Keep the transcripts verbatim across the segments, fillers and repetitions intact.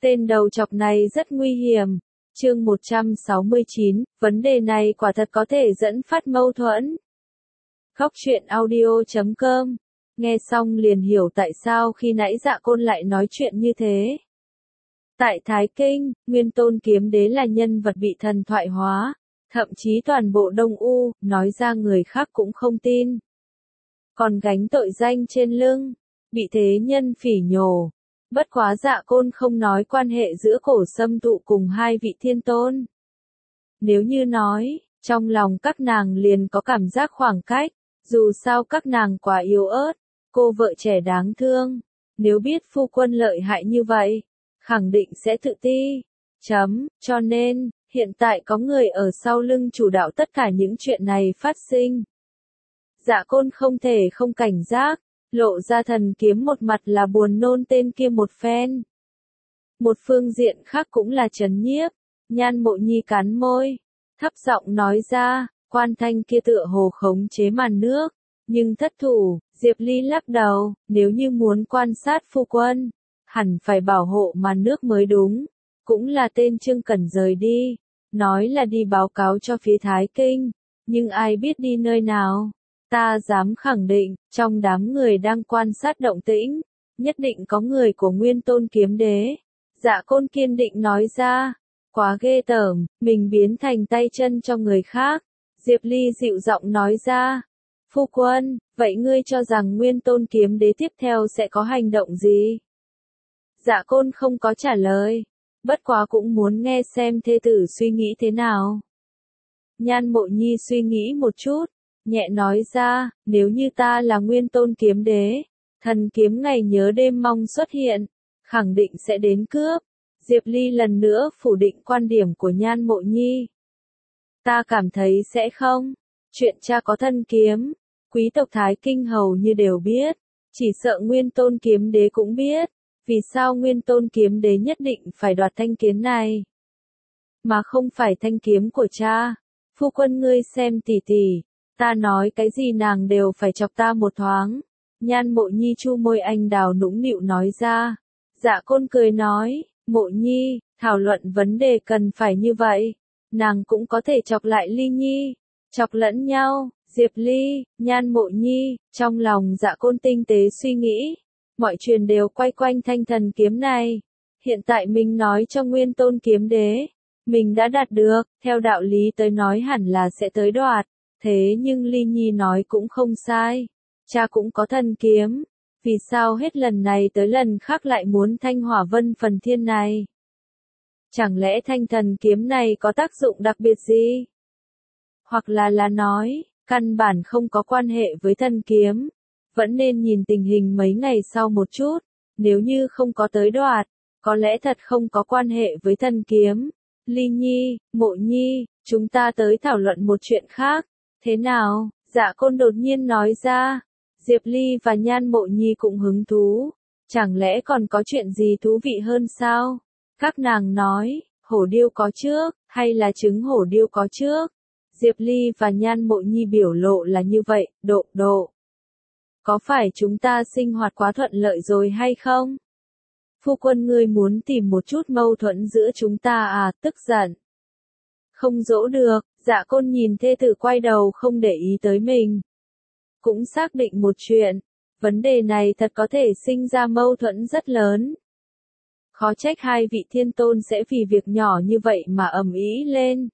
Tên đầu chọc này rất nguy hiểm. Chương một trăm sáu mươi chín, vấn đề này quả thật có thể dẫn phát mâu thuẫn. Góc truyện audio chấm com. Nghe xong liền hiểu tại sao khi nãy Dạ Côn lại nói chuyện như thế. Tại Thái Kinh, Nguyên Tôn Kiếm Đế là nhân vật bị thần thoại hóa, thậm chí toàn bộ Đông U, nói ra người khác cũng không tin. Còn gánh tội danh trên lưng, bị thế nhân phỉ nhổ. Bất quá Dạ Côn không nói quan hệ giữa Cổ Sâm Tụ cùng hai vị thiên tôn. Nếu như nói, trong lòng các nàng liền có cảm giác khoảng cách, dù sao các nàng quá yếu ớt, cô vợ trẻ đáng thương, nếu biết phu quân lợi hại như vậy, khẳng định sẽ tự ti. Chấm, cho nên, hiện tại có người ở sau lưng chủ đạo tất cả những chuyện này phát sinh. Dạ Côn không thể không cảnh giác, lộ ra thần kiếm một mặt là buồn nôn tên kia một phen. Một phương diện khác cũng là trấn nhiếp, Nhan Mộ Nhi cắn môi, thấp giọng nói ra, quan thanh kia tựa hồ khống chế màn nước, nhưng thất thủ. Diệp Ly lắc đầu, nếu như muốn quan sát phu quân, hẳn phải bảo hộ màn nước mới đúng. Cũng là tên Trương Cẩn rời đi, nói là đi báo cáo cho phía Thái Kinh, nhưng ai biết đi nơi nào. Ta dám khẳng định, trong đám người đang quan sát động tĩnh, nhất định có người của Nguyên Tôn Kiếm Đế. Dạ Côn kiên định nói ra, quá ghê tởm, mình biến thành tay chân cho người khác. Diệp Ly dịu giọng nói ra, phu quân, vậy ngươi cho rằng Nguyên Tôn Kiếm Đế tiếp theo sẽ có hành động gì? Dạ Côn không có trả lời, bất quá cũng muốn nghe xem thê tử suy nghĩ thế nào. Nhan Mộ Nhi suy nghĩ một chút, nhẹ nói ra, nếu như ta là Nguyên Tôn Kiếm Đế, thần kiếm ngày nhớ đêm mong xuất hiện, khẳng định sẽ đến cướp. Diệp Ly lần nữa phủ định quan điểm của Nhan Mộ Nhi. Ta cảm thấy sẽ không. Chuyện cha có thân kiếm, quý tộc Thái Kinh hầu như đều biết, chỉ sợ Nguyên Tôn Kiếm Đế cũng biết, vì sao Nguyên Tôn Kiếm Đế nhất định phải đoạt thanh kiếm này, mà không phải thanh kiếm của cha. Phu quân ngươi xem tỉ tỉ, ta nói cái gì nàng đều phải chọc ta một thoáng. Nhan Mộ Nhi chu môi anh đào nũng nịu nói ra. Dạ Côn cười nói, Mộ Nhi, thảo luận vấn đề cần phải như vậy, nàng cũng có thể chọc lại Ly Nhi, chọc lẫn nhau. Diệp Ly, Nhan Mộ Nhi, trong lòng Dạ Côn tinh tế suy nghĩ, mọi chuyện đều quay quanh thanh thần kiếm này. Hiện tại mình nói cho Nguyên Tôn Kiếm Đế, mình đã đạt được, theo đạo lý tới nói hẳn là sẽ tới đoạt, thế nhưng Ly Nhi nói cũng không sai, cha cũng có thần kiếm, vì sao hết lần này tới lần khác lại muốn thanh hỏa vân phần thiên này? Chẳng lẽ thanh thần kiếm này có tác dụng đặc biệt gì? Hoặc là là nói, căn bản không có quan hệ với thần kiếm, vẫn nên nhìn tình hình mấy ngày sau một chút, nếu như không có tới đoạt, có lẽ thật không có quan hệ với thần kiếm. Ly Nhi, Mộ Nhi, chúng ta tới thảo luận một chuyện khác, thế nào? Dạ Côn đột nhiên nói ra. Diệp Ly và Nhan Mộ Nhi cũng hứng thú, chẳng lẽ còn có chuyện gì thú vị hơn sao? Các nàng nói, hổ điêu có trước, hay là trứng hổ điêu có trước? Diệp Ly và Nhan Mộ Nhi biểu lộ là như vậy, độ độ. Có phải chúng ta sinh hoạt quá thuận lợi rồi hay không? Phu quân ngươi muốn tìm một chút mâu thuẫn giữa chúng ta à, tức giận. Không dỗ được. Dạ Côn nhìn thê tử quay đầu không để ý tới mình. Cũng xác định một chuyện, vấn đề này thật có thể sinh ra mâu thuẫn rất lớn. Khó trách hai vị thiên tôn sẽ vì việc nhỏ như vậy mà ầm ĩ lên.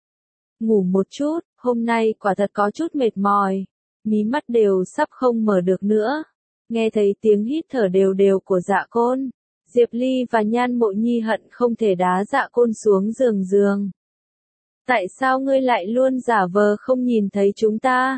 Ngủ một chút, hôm nay quả thật có chút mệt mỏi, mí mắt đều sắp không mở được nữa. Nghe thấy tiếng hít thở đều đều của Dạ Côn, Diệp Ly và Nhan Mộ Nhi hận không thể đá Dạ Côn xuống giường giường. Tại sao ngươi lại luôn giả vờ không nhìn thấy chúng ta?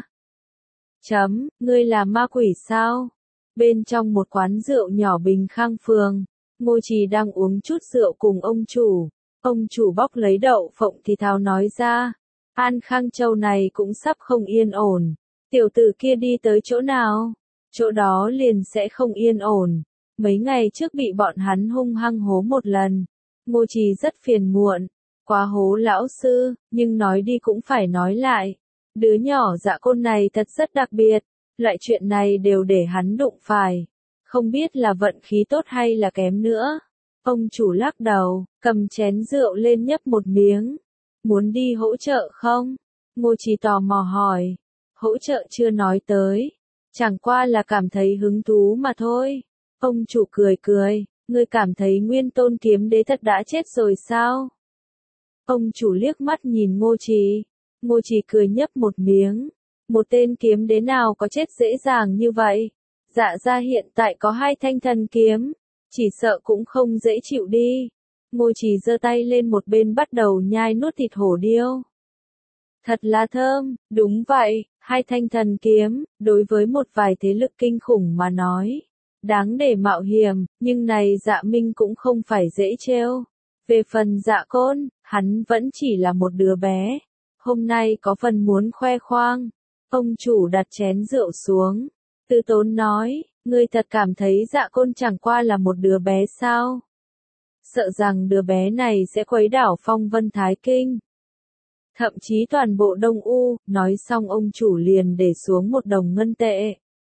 Chấm, ngươi là ma quỷ sao? Bên trong một quán rượu nhỏ Bình Khang Phường, Ngô Trì đang uống chút rượu cùng ông chủ. Ông chủ bóc lấy đậu phộng thì thào nói ra, An Khang Châu này cũng sắp không yên ổn. Tiểu tử kia đi tới chỗ nào, chỗ đó liền sẽ không yên ổn. Mấy ngày trước bị bọn hắn hung hăng hố một lần. Ngô Trì rất phiền muộn, quá hố lão sư, nhưng nói đi cũng phải nói lại. Đứa nhỏ Dạ Côn này thật rất đặc biệt, loại chuyện này đều để hắn đụng phải. Không biết là vận khí tốt hay là kém nữa. Ông chủ lắc đầu, cầm chén rượu lên nhấp một miếng. Muốn đi hỗ trợ không? Ngô Trì tò mò hỏi. Hỗ trợ chưa nói tới. Chẳng qua là cảm thấy hứng thú mà thôi. Ông chủ cười cười, ngươi cảm thấy Nguyên Tôn Kiếm Đế thật đã chết rồi sao? Ông chủ liếc mắt nhìn Ngô Trì. Ngô Trì cười nhấp một miếng. Một tên kiếm đế nào có chết dễ dàng như vậy? Dạ gia hiện tại có hai thanh thần kiếm. Chỉ sợ cũng không dễ chịu đi. Ngô Trì giơ tay lên một bên bắt đầu nhai nuốt thịt hổ điêu. Thật là thơm, đúng vậy, hai thanh thần kiếm, đối với một vài thế lực kinh khủng mà nói. Đáng để mạo hiểm, nhưng này Dạ Minh cũng không phải dễ trêu. Về phần Dạ Côn, hắn vẫn chỉ là một đứa bé. Hôm nay có phần muốn khoe khoang. Ông chủ đặt chén rượu xuống. Từ tốn nói, ngươi thật cảm thấy Dạ Côn chẳng qua là một đứa bé sao? Sợ rằng đứa bé này sẽ khuấy đảo phong vân Thái Kinh. Thậm chí toàn bộ Đông U, nói xong ông chủ liền để xuống một đồng ngân tệ.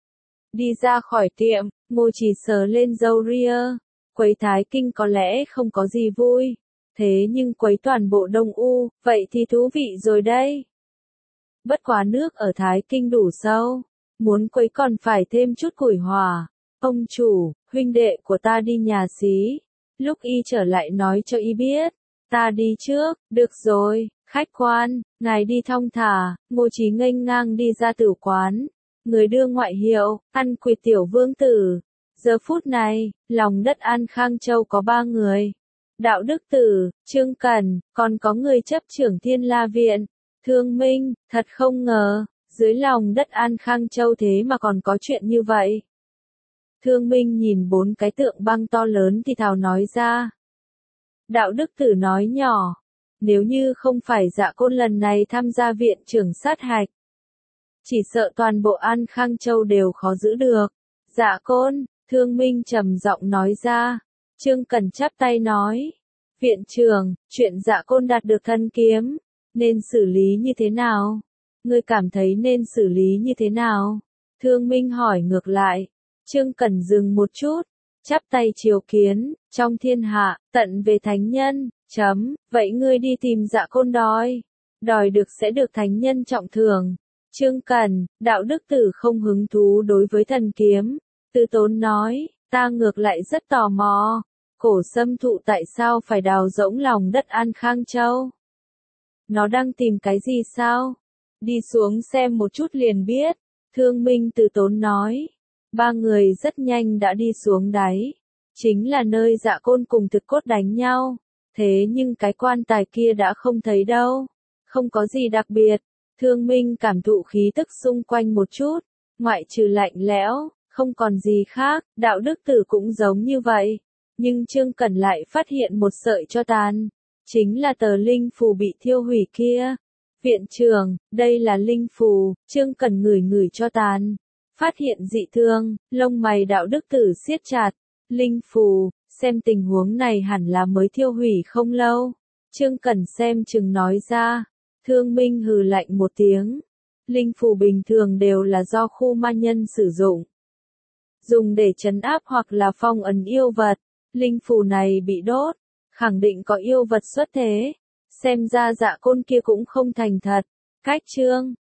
Đi ra khỏi tiệm, Ngô Trì sờ lên râu ria. Quấy Thái Kinh có lẽ không có gì vui. Thế nhưng quấy toàn bộ Đông U, vậy thì thú vị rồi đây. Bất quá nước ở Thái Kinh đủ sâu. Muốn quấy còn phải thêm chút củi hỏa. Ông chủ, huynh đệ của ta đi nhà xí. Lúc y trở lại nói cho y biết. Ta đi trước, được rồi, khách quan, ngài đi thong thả. Ngô Trì nghênh ngang đi ra tử quán. Người đưa ngoại hiệu, ăn quỵt tiểu vương tử. Giờ phút này, lòng đất An Khang Châu có ba người. Đạo Đức Tử, Trương Cẩn, còn có người chấp trưởng Thiên La Viện. Thương Minh, thật không ngờ, dưới lòng đất An Khang Châu thế mà còn có chuyện như vậy. Thương Minh nhìn bốn cái tượng băng to lớn thì thào nói ra. Đạo Đức Tử nói nhỏ, nếu như không phải Dạ Côn lần này tham gia viện trưởng sát hạch, chỉ sợ toàn bộ An Khang Châu đều khó giữ được. Dạ Côn, Thương Minh trầm giọng nói ra. Trương Cẩn chắp tay nói, viện trưởng, chuyện Dạ Côn đạt được thân kiếm, nên xử lý như thế nào? Ngươi cảm thấy nên xử lý như thế nào? Thương Minh hỏi ngược lại. Trương Cẩn dừng một chút, chắp tay triều kiến, trong thiên hạ, tận về thánh nhân, chấm, vậy ngươi đi tìm Dạ Côn đòi. Đòi được sẽ được thánh nhân trọng thưởng. Trương Cẩn, Đạo Đức Tử không hứng thú đối với thần kiếm. Từ tốn nói, ta ngược lại rất tò mò. Cổ Sâm Thụ tại sao phải đào rỗng lòng đất An Khang Châu? Nó đang tìm cái gì sao? Đi xuống xem một chút liền biết. Thương Minh Từ tốn nói. Ba người rất nhanh đã đi xuống đáy. Chính là nơi Dạ Côn cùng thực cốt đánh nhau. Thế nhưng cái quan tài kia đã không thấy đâu. Không có gì đặc biệt. Thương Minh cảm thụ khí tức xung quanh một chút. Ngoại trừ lạnh lẽo, không còn gì khác. Đạo Đức Tử cũng giống như vậy. Nhưng Trương Cẩn lại phát hiện một sợi tro tàn. Chính là tờ linh phù bị thiêu hủy kia. Viện trưởng, đây là linh phù. Trương Cẩn ngửi ngửi tro tàn. Phát hiện dị thương, lông mày Đạo Đức Tử siết chặt. Linh phù, xem tình huống này hẳn là mới thiêu hủy không lâu. Trương Cẩn xem chừng nói ra. Thương Minh hừ lạnh một tiếng. Linh phù bình thường đều là do khu ma nhân sử dụng. Dùng để trấn áp hoặc là phong ấn yêu vật. Linh phù này bị đốt. Khẳng định có yêu vật xuất thế. Xem ra Dạ Côn kia cũng không thành thật. Cách chương.